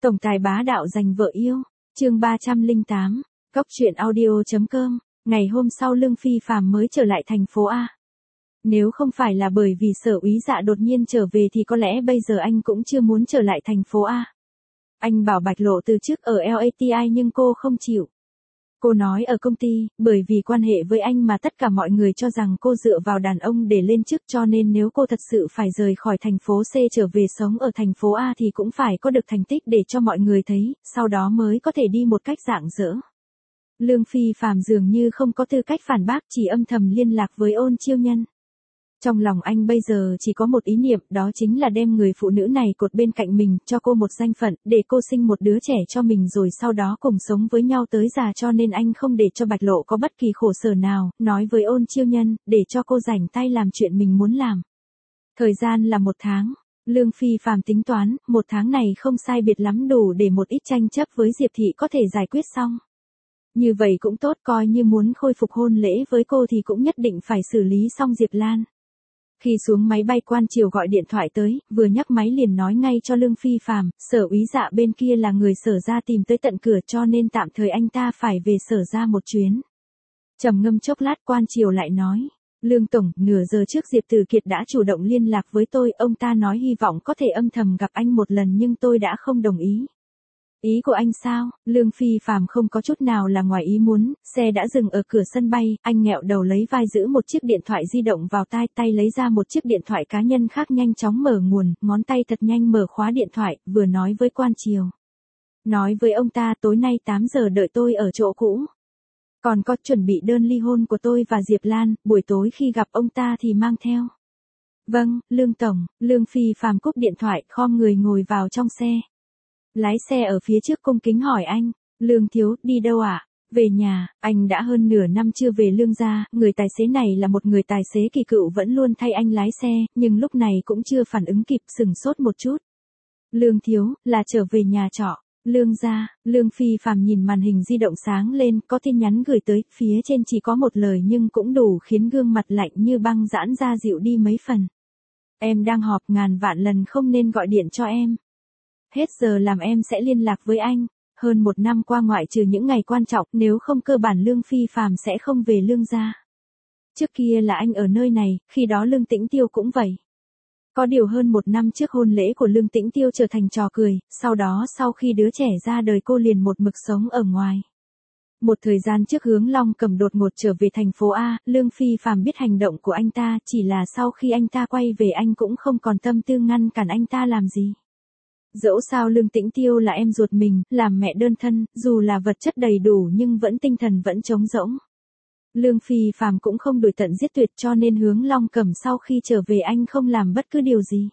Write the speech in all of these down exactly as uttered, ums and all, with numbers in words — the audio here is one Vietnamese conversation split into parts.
Tổng tài bá đạo giành vợ yêu, chương ba trăm lẻ tám, Cóc truyện audio.com, ngày hôm sau Lương Phi Phàm mới trở lại thành phố A. Nếu không phải là bởi vì Sở Úy Dạ đột nhiên trở về thì có lẽ bây giờ anh cũng chưa muốn trở lại thành phố A. Anh bảo Bạch Lộ từ chức ở lờ a tê i nhưng cô không chịu. Cô nói ở công ty, bởi vì quan hệ với anh mà tất cả mọi người cho rằng cô dựa vào đàn ông để lên chức, cho nên nếu cô thật sự phải rời khỏi thành phố C trở về sống ở thành phố A thì cũng phải có được thành tích để cho mọi người thấy, sau đó mới có thể đi một cách rạng rỡ. Lương Phi Phàm dường như không có tư cách phản bác, chỉ âm thầm liên lạc với Ôn Chiêu Nhân. Trong lòng anh bây giờ chỉ có một ý niệm, đó chính là đem người phụ nữ này cột bên cạnh mình, cho cô một danh phận, để cô sinh một đứa trẻ cho mình rồi sau đó cùng sống với nhau tới già, cho nên anh không để cho Bạch Lộ có bất kỳ khổ sở nào, nói với Ôn Chiêu Nhân, để cho cô rảnh tay làm chuyện mình muốn làm. Thời gian là một tháng. Lương Phi Phàm tính toán, một tháng này không sai biệt lắm đủ để một ít tranh chấp với Diệp Thị có thể giải quyết xong. Như vậy cũng tốt, coi như muốn khôi phục hôn lễ với cô thì cũng nhất định phải xử lý xong Diệp Lan. Khi xuống máy bay Quan Triều gọi điện thoại tới, vừa nhấc máy liền nói ngay cho Lương Phi Phàm, Sở Úy Dạ bên kia là người Sở ra tìm tới tận cửa cho nên tạm thời anh ta phải về Sở ra một chuyến. Trầm ngâm chốc lát Quan Triều lại nói, Lương Tổng, nửa giờ trước Diệp Tử Kiệt đã chủ động liên lạc với tôi, ông ta nói hy vọng có thể âm thầm gặp anh một lần nhưng tôi đã không đồng ý. Ý của anh sao? Lương Phi Phàm không có chút nào là ngoài ý muốn, xe đã dừng ở cửa sân bay, anh nghẹo đầu lấy vai giữ một chiếc điện thoại di động vào tai, tay lấy ra một chiếc điện thoại cá nhân khác nhanh chóng mở nguồn, ngón tay thật nhanh mở khóa điện thoại, vừa nói với Quan Triều. Nói với ông ta tối nay tám giờ đợi tôi ở chỗ cũ. Còn có chuẩn bị đơn ly hôn của tôi và Diệp Lan, buổi tối khi gặp ông ta thì mang theo. Vâng, Lương Tổng, Lương Phi Phàm cúp điện thoại, khom người ngồi vào trong xe. Lái xe ở phía trước cung kính hỏi anh, Lương Thiếu, đi đâu ạ? À? Về nhà, anh đã hơn nửa năm chưa về Lương gia, người tài xế này là một người tài xế kỳ cựu vẫn luôn thay anh lái xe, nhưng lúc này cũng chưa phản ứng kịp, sừng sốt một chút. Lương Thiếu, là trở về nhà trọ, Lương gia, Lương Phi Phàm nhìn màn hình di động sáng lên, có tin nhắn gửi tới, phía trên chỉ có một lời nhưng cũng đủ khiến gương mặt lạnh như băng giãn ra dịu đi mấy phần. Em đang họp, ngàn vạn lần không nên gọi điện cho em. Hết giờ làm em sẽ liên lạc với anh. Hơn một năm qua ngoại trừ những ngày quan trọng, nếu không cơ bản Lương Phi Phàm sẽ không về Lương gia. Trước kia là anh ở nơi này, khi đó Lương Tĩnh Tiêu cũng vậy. Có điều hơn một năm trước hôn lễ của Lương Tĩnh Tiêu trở thành trò cười, sau đó sau khi đứa trẻ ra đời cô liền một mực sống ở ngoài. Một thời gian trước Hướng Long Cầm đột ngột trở về thành phố A, Lương Phi Phàm biết hành động của anh ta, chỉ là sau khi anh ta quay về anh cũng không còn tâm tư ngăn cản anh ta làm gì. Dẫu sao Lương Tĩnh Tiêu là em ruột mình, làm mẹ đơn thân, dù là vật chất đầy đủ nhưng vẫn tinh thần vẫn trống rỗng. Lương Phi Phàm cũng không đuổi tận giết tuyệt cho nên Hướng Long Cầm sau khi trở về anh không làm bất cứ điều gì.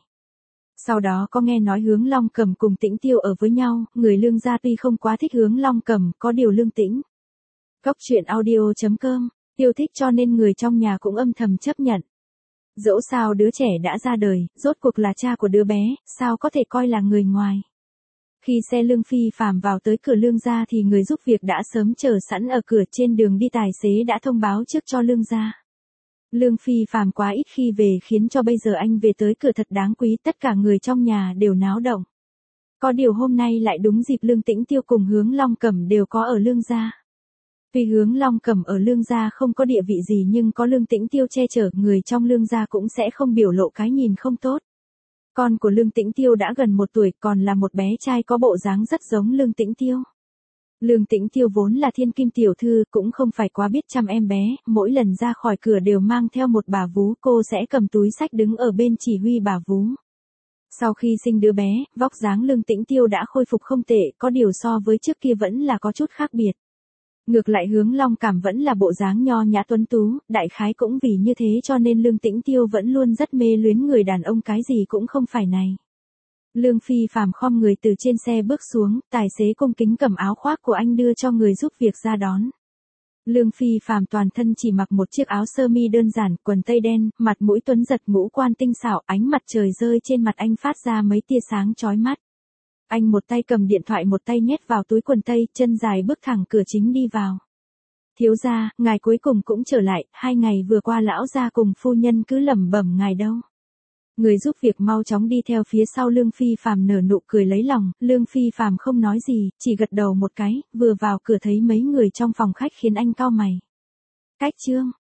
Sau đó có nghe nói Hướng Long Cầm cùng Tĩnh Tiêu ở với nhau, người Lương gia tuy không quá thích Hướng Long Cầm, có điều Lương Tĩnh. Cóc truyện audio.com, yêu thích cho nên người trong nhà cũng âm thầm chấp nhận. Dẫu sao đứa trẻ đã ra đời, rốt cuộc là cha của đứa bé, sao có thể coi là người ngoài. Khi xe Lương Phi Phàm vào tới cửa Lương gia thì người giúp việc đã sớm chờ sẵn ở cửa, trên đường đi tài xế đã thông báo trước cho Lương gia. Lương Phi Phàm quá ít khi về khiến cho bây giờ anh về tới cửa thật đáng quý, tất cả người trong nhà đều náo động. Có điều hôm nay lại đúng dịp Lương Tĩnh Tiêu cùng Hướng Long Cầm đều có ở Lương gia. Tuy Hướng Long Cầm ở Lương gia không có địa vị gì nhưng có Lương Tĩnh Tiêu che chở, người trong Lương gia cũng sẽ không biểu lộ cái nhìn không tốt. Con của Lương Tĩnh Tiêu đã gần một tuổi, còn là một bé trai có bộ dáng rất giống Lương Tĩnh Tiêu. Lương Tĩnh Tiêu vốn là thiên kim tiểu thư, cũng không phải quá biết chăm em bé, mỗi lần ra khỏi cửa đều mang theo một bà vú, cô sẽ cầm túi xách đứng ở bên chỉ huy bà vú. Sau khi sinh đứa bé, vóc dáng Lương Tĩnh Tiêu đã khôi phục không tệ, có điều so với trước kia vẫn là có chút khác biệt. Ngược lại Hướng Long Cảm vẫn là bộ dáng nho nhã tuấn tú, đại khái cũng vì như thế cho nên Lương Tĩnh Tiêu vẫn luôn rất mê luyến người đàn ông cái gì cũng không phải này. Lương Phi Phàm khom người từ trên xe bước xuống, tài xế cung kính cầm áo khoác của anh đưa cho người giúp việc ra đón. Lương Phi Phàm toàn thân chỉ mặc một chiếc áo sơ mi đơn giản, quần tây đen, mặt mũi tuấn giật, ngũ quan tinh xảo, ánh mặt trời rơi trên mặt anh phát ra mấy tia sáng chói mắt. Anh một tay cầm điện thoại một tay nhét vào túi quần tây, chân dài bước thẳng cửa chính đi vào. Thiếu gia, ngài cuối cùng cũng trở lại, hai ngày vừa qua lão gia cùng phu nhân cứ lẩm bẩm ngài đâu. Người giúp việc mau chóng đi theo phía sau Lương Phi Phàm nở nụ cười lấy lòng, Lương Phi Phàm không nói gì, chỉ gật đầu một cái, vừa vào cửa thấy mấy người trong phòng khách khiến anh cau mày. Cách Trương,